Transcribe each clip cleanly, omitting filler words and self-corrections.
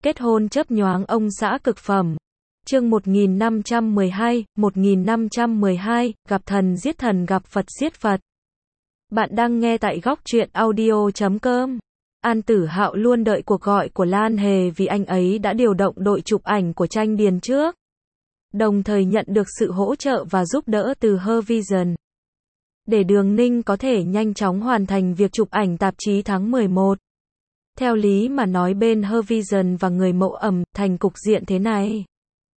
Kết hôn chớp nhoáng ông xã cực phẩm. Chương 1512, gặp thần giết thần gặp Phật giết Phật. Bạn đang nghe tại góc truyện audio.com. An Tử Hạo luôn đợi cuộc gọi của Lan Hề vì anh ấy đã điều động đội chụp ảnh của Tranh Điền trước. Đồng thời nhận được sự hỗ trợ và giúp đỡ từ Her Vision. Để Đường Ninh có thể nhanh chóng hoàn thành việc chụp ảnh tạp chí tháng 11. Theo lý mà nói bên Her Vision và người mẫu ẩm thành cục diện thế này.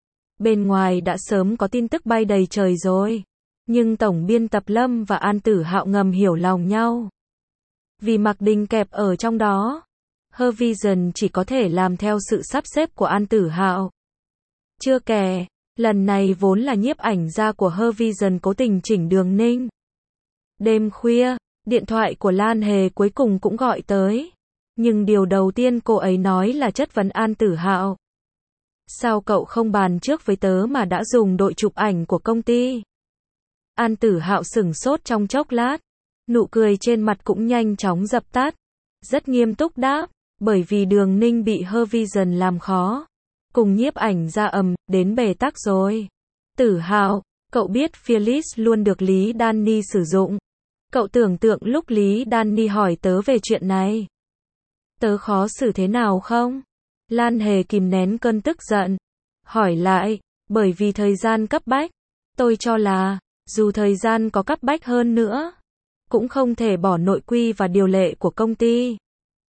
Bên ngoài đã sớm có tin tức bay đầy trời rồi. Nhưng tổng biên tập Lâm và An Tử Hạo ngầm hiểu lòng nhau. Vì Mạc Đình kẹp ở trong đó, Her Vision chỉ có thể làm theo sự sắp xếp của An Tử Hạo. Chưa kể, lần này vốn là nhiếp ảnh gia của Her Vision cố tình chỉnh Đường Ninh. Đêm khuya, điện thoại của Lan Hề cuối cùng cũng gọi tới. Nhưng điều đầu tiên cô ấy nói là chất vấn An Tử Hạo. Sao cậu không bàn trước với tớ mà đã dùng đội chụp ảnh của công ty? An Tử Hạo sửng sốt trong chốc lát. Nụ cười trên mặt cũng nhanh chóng dập tắt. Rất nghiêm túc đáp, bởi vì Đường Ninh bị Her Vision làm khó. Cùng nhiếp ảnh gia đến bế tắc rồi. Tử Hạo, cậu biết Felix luôn được Lý Danny sử dụng. Cậu tưởng tượng lúc Lý Danny hỏi tớ về chuyện này. Tớ khó xử thế nào không? Lan Hề kìm nén cơn tức giận. Hỏi lại, bởi vì thời gian cấp bách. Tôi cho là, dù thời gian có cấp bách hơn nữa, cũng không thể bỏ nội quy và điều lệ của công ty.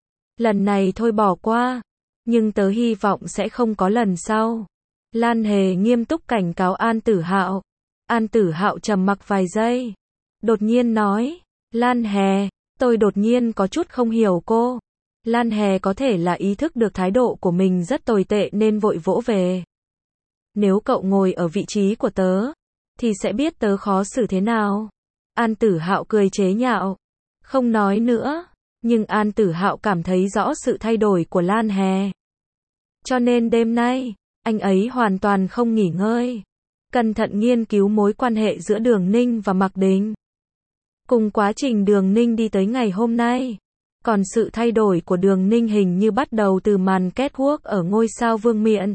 Lần này thôi bỏ qua, nhưng tớ hy vọng sẽ không có lần sau. Lan Hề nghiêm túc cảnh cáo An Tử Hạo. An Tử Hạo trầm mặc vài giây. Đột nhiên nói, Lan Hề, tôi đột nhiên có chút không hiểu cô. Lan Hề có thể là ý thức được thái độ của mình rất tồi tệ nên vội vỗ về. Nếu cậu ngồi ở vị trí của tớ, thì sẽ biết tớ khó xử thế nào. An Tử Hạo cười chế nhạo. Không nói nữa, nhưng An Tử Hạo cảm thấy rõ sự thay đổi của Lan Hề. Cho nên đêm nay, anh ấy hoàn toàn không nghỉ ngơi. Cẩn thận nghiên cứu mối quan hệ giữa Đường Ninh và Mạc Đình. Cùng quá trình Đường Ninh đi tới ngày hôm nay. Còn sự thay đổi của Đường Ninh hình như bắt đầu từ màn catwalk ở ngôi sao Vương Miện.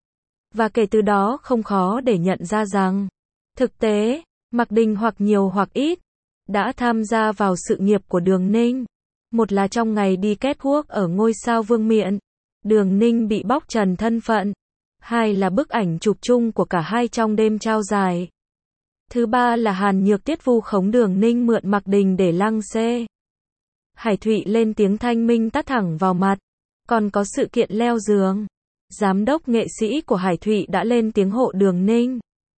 Và kể từ đó không khó để nhận ra rằng, thực tế, Mạc Đình hoặc nhiều hoặc ít, đã tham gia vào sự nghiệp của Đường Ninh. Một là trong ngày đi catwalk ở ngôi sao Vương Miện, Đường Ninh bị bóc trần thân phận. Hai là bức ảnh chụp chung của cả hai trong đêm trao giải. Thứ ba là Hàn Nhược Tiết vu khống Đường Ninh mượn Mạc Đình để lăng xê. Hải Thụy lên tiếng thanh minh tát thẳng vào mặt. Còn có sự kiện leo giường. Giám đốc nghệ sĩ của Hải Thụy đã lên tiếng hộ Đường Ninh.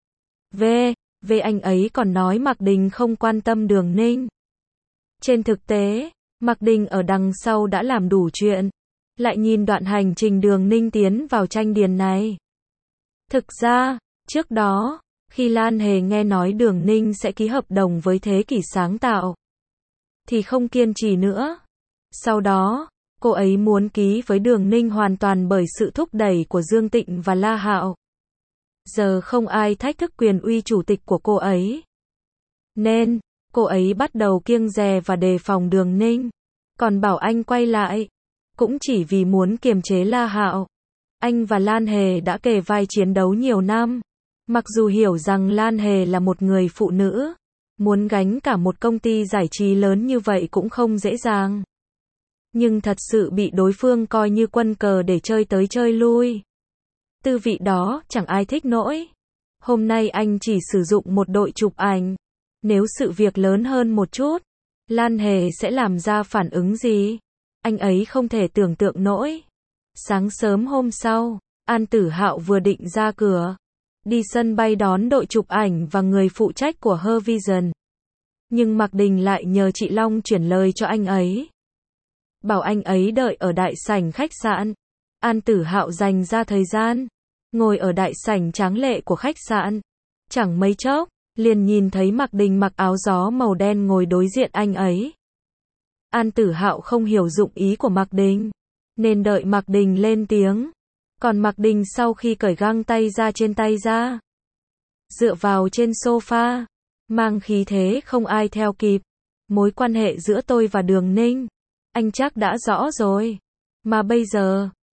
Về anh ấy còn nói Mạc Đình không quan tâm Đường Ninh. Trên thực tế, Mạc Đình ở đằng sau đã làm đủ chuyện. Lại nhìn đoạn hành trình Đường Ninh tiến vào Tranh Điền này. Thực ra, trước đó, khi Lan Hề nghe nói Đường Ninh sẽ ký hợp đồng với Thế Kỷ Sáng Tạo, thì không kiên trì nữa. Sau đó, cô ấy muốn ký với Đường Ninh hoàn toàn bởi sự thúc đẩy của Dương Tịnh và La Hạo. Giờ không ai thách thức quyền uy chủ tịch của cô ấy. Nên, cô ấy bắt đầu kiêng dè và đề phòng Đường Ninh. Còn bảo anh quay lại, cũng chỉ vì muốn kiềm chế La Hạo. Anh và Lan Hề đã kề vai chiến đấu nhiều năm. Mặc dù hiểu rằng Lan Hề là một người phụ nữ, muốn gánh cả một công ty giải trí lớn như vậy cũng không dễ dàng. Nhưng thật sự bị đối phương coi như quân cờ để chơi tới chơi lui. Tư vị đó chẳng ai thích nổi. Hôm nay anh chỉ sử dụng một đội chụp ảnh. Nếu sự việc lớn hơn một chút, Lan Hề sẽ làm ra phản ứng gì? Anh ấy không thể tưởng tượng nổi. Sáng sớm hôm sau, An Tử Hạo vừa định ra cửa, đi sân bay đón đội chụp ảnh và người phụ trách của Her Vision. Nhưng Mạc Đình lại nhờ chị Long chuyển lời cho anh ấy. Bảo anh ấy đợi ở đại sảnh khách sạn. An Tử Hạo dành ra thời gian, ngồi ở đại sảnh tráng lệ của khách sạn. Chẳng mấy chốc, liền nhìn thấy Mạc Đình mặc áo gió màu đen ngồi đối diện anh ấy. An Tử Hạo không hiểu dụng ý của Mạc Đình, nên đợi Mạc Đình lên tiếng. Còn Mạc Đình sau khi cởi găng tay ra trên tay ra, dựa vào trên sofa, mang khí thế không ai theo kịp. Mối quan hệ giữa tôi và Đường Ninh, anh chắc đã rõ rồi. Mà bây giờ,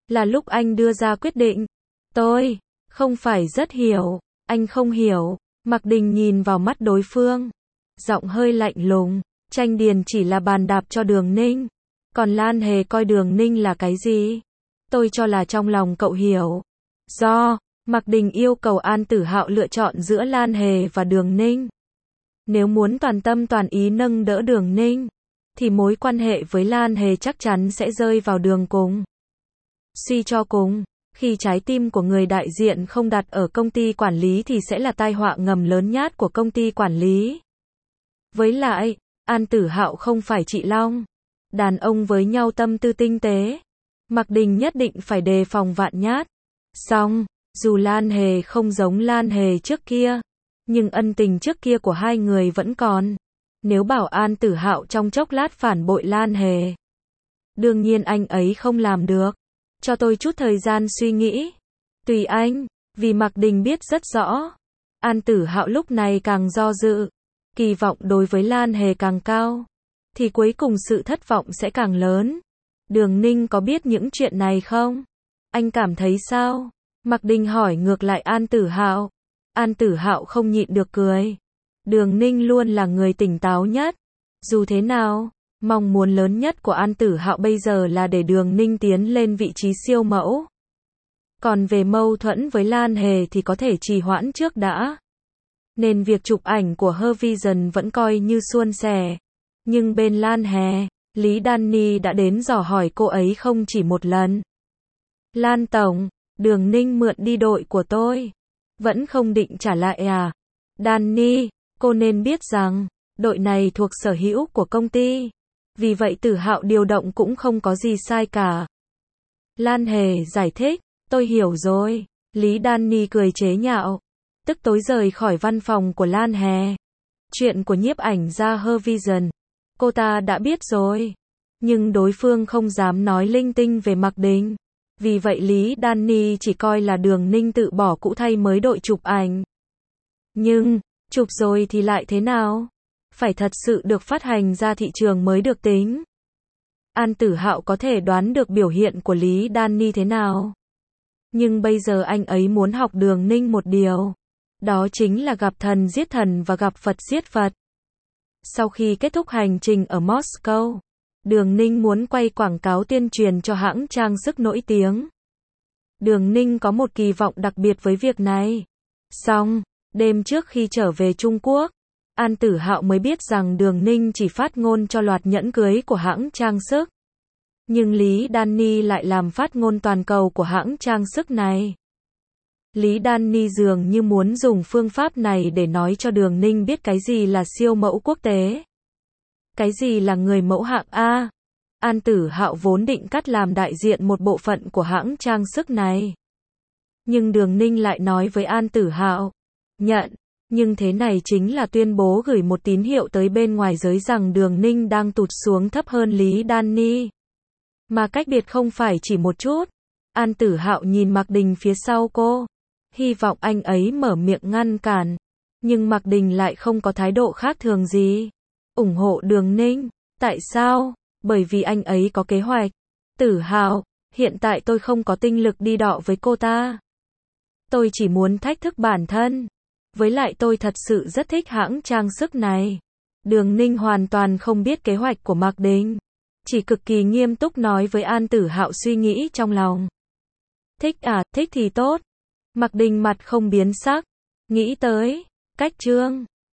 Là lúc anh đưa ra quyết định. Tôi không phải rất hiểu. Anh không hiểu. Mạc Đình nhìn vào mắt đối phương. Giọng hơi lạnh lùng. Tranh điền chỉ là bàn đạp cho Đường Ninh. Còn Lan Hề coi Đường Ninh là cái gì? Tôi cho là trong lòng cậu hiểu. Mạc Đình yêu cầu An Tử Hạo lựa chọn giữa Lan Hề và Đường Ninh. Nếu muốn toàn tâm toàn ý nâng đỡ Đường Ninh, thì mối quan hệ với Lan Hề chắc chắn sẽ rơi vào đường cùng. Suy cho cùng, khi trái tim của người đại diện không đặt ở công ty quản lý thì sẽ là tai họa ngầm lớn nhất của công ty quản lý. Với lại, An Tử Hạo không phải chị Long. Đàn ông với nhau tâm tư tinh tế. Mạc Đình nhất định phải đề phòng vạn nhất. Xong, dù Lan Hề không giống Lan Hề trước kia, nhưng ân tình trước kia của hai người vẫn còn. Nếu bảo An Tử Hạo trong chốc lát phản bội Lan Hề, đương nhiên anh ấy không làm được. Cho tôi chút thời gian suy nghĩ. Tùy anh, vì Mạc Đình biết rất rõ. An Tử Hạo lúc này càng do dự, kỳ vọng đối với Lan Hề càng cao, thì cuối cùng sự thất vọng sẽ càng lớn. Đường Ninh có biết những chuyện này không? Anh cảm thấy sao? Mạc Đình hỏi ngược lại An Tử Hạo. An Tử Hạo không nhịn được cười. Đường Ninh luôn là người tỉnh táo nhất. Dù thế nào, mong muốn lớn nhất của An Tử Hạo bây giờ là để Đường Ninh tiến lên vị trí siêu mẫu. Còn về mâu thuẫn với Lan Hề thì có thể trì hoãn trước đã. Nên việc chụp ảnh của Her Vision vẫn coi như suôn sẻ. Nhưng bên Lan Hề, Lý Danny đã đến dò hỏi cô ấy không chỉ một lần. Lan Tổng, Đường Ninh mượn đi đội của tôi. Vẫn không định trả lại à? Danny, cô nên biết rằng, đội này thuộc sở hữu của công ty. Vì vậy Tử Hạo điều động cũng không có gì sai cả. Lan Hề giải thích, tôi hiểu rồi. Lý Danny cười chế nhạo. Tức tối rời khỏi văn phòng của Lan Hề. Chuyện của nhiếp ảnh gia Her Vision, cô ta đã biết rồi. Nhưng đối phương không dám nói linh tinh về Mạc Đình. Vì vậy Lý Danny chỉ coi là Đường Ninh tự bỏ cũ thay mới đội chụp ảnh. Nhưng, chụp rồi thì lại thế nào? Phải thật sự được phát hành ra thị trường mới được tính. An Tử Hạo có thể đoán được biểu hiện của Lý Danny thế nào. Nhưng bây giờ anh ấy muốn học Đường Ninh một điều. Đó chính là gặp thần giết thần và gặp Phật giết Phật. Sau khi kết thúc hành trình ở Moscow, Đường Ninh muốn quay quảng cáo tuyên truyền cho hãng trang sức nổi tiếng. Đường Ninh có một kỳ vọng đặc biệt với việc này. Xong, đêm trước khi trở về Trung Quốc, An Tử Hạo mới biết rằng Đường Ninh chỉ phát ngôn cho loạt nhẫn cưới của hãng trang sức. Nhưng Lý Danny lại làm phát ngôn toàn cầu của hãng trang sức này. Lý Danny dường như muốn dùng phương pháp này để nói cho Đường Ninh biết cái gì là siêu mẫu quốc tế. Cái gì là người mẫu hạng A. An Tử Hạo vốn định cắt làm đại diện một bộ phận của hãng trang sức này. Nhưng Đường Ninh lại nói với An Tử Hạo, nhận, nhưng thế này chính là tuyên bố gửi một tín hiệu tới bên ngoài giới rằng Đường Ninh đang tụt xuống thấp hơn Lý Danny. Mà cách biệt không phải chỉ một chút. An Tử Hạo nhìn Mạc Đình phía sau cô. Hy vọng anh ấy mở miệng ngăn cản. Nhưng Mạc Đình lại không có thái độ khác thường gì. Ủng hộ Đường Ninh. Tại sao? Bởi vì anh ấy có kế hoạch. Tử Hạo, hiện tại tôi không có tinh lực đi đọ với cô ta. Tôi chỉ muốn thách thức bản thân. Với lại tôi thật sự rất thích hãng trang sức này. Đường Ninh hoàn toàn không biết kế hoạch của Mạc Đình. Chỉ cực kỳ nghiêm túc nói với An Tử Hạo suy nghĩ trong lòng. Thích à, thích thì tốt. Mạc Đình mặt không biến sắc. Nghĩ tới cách chương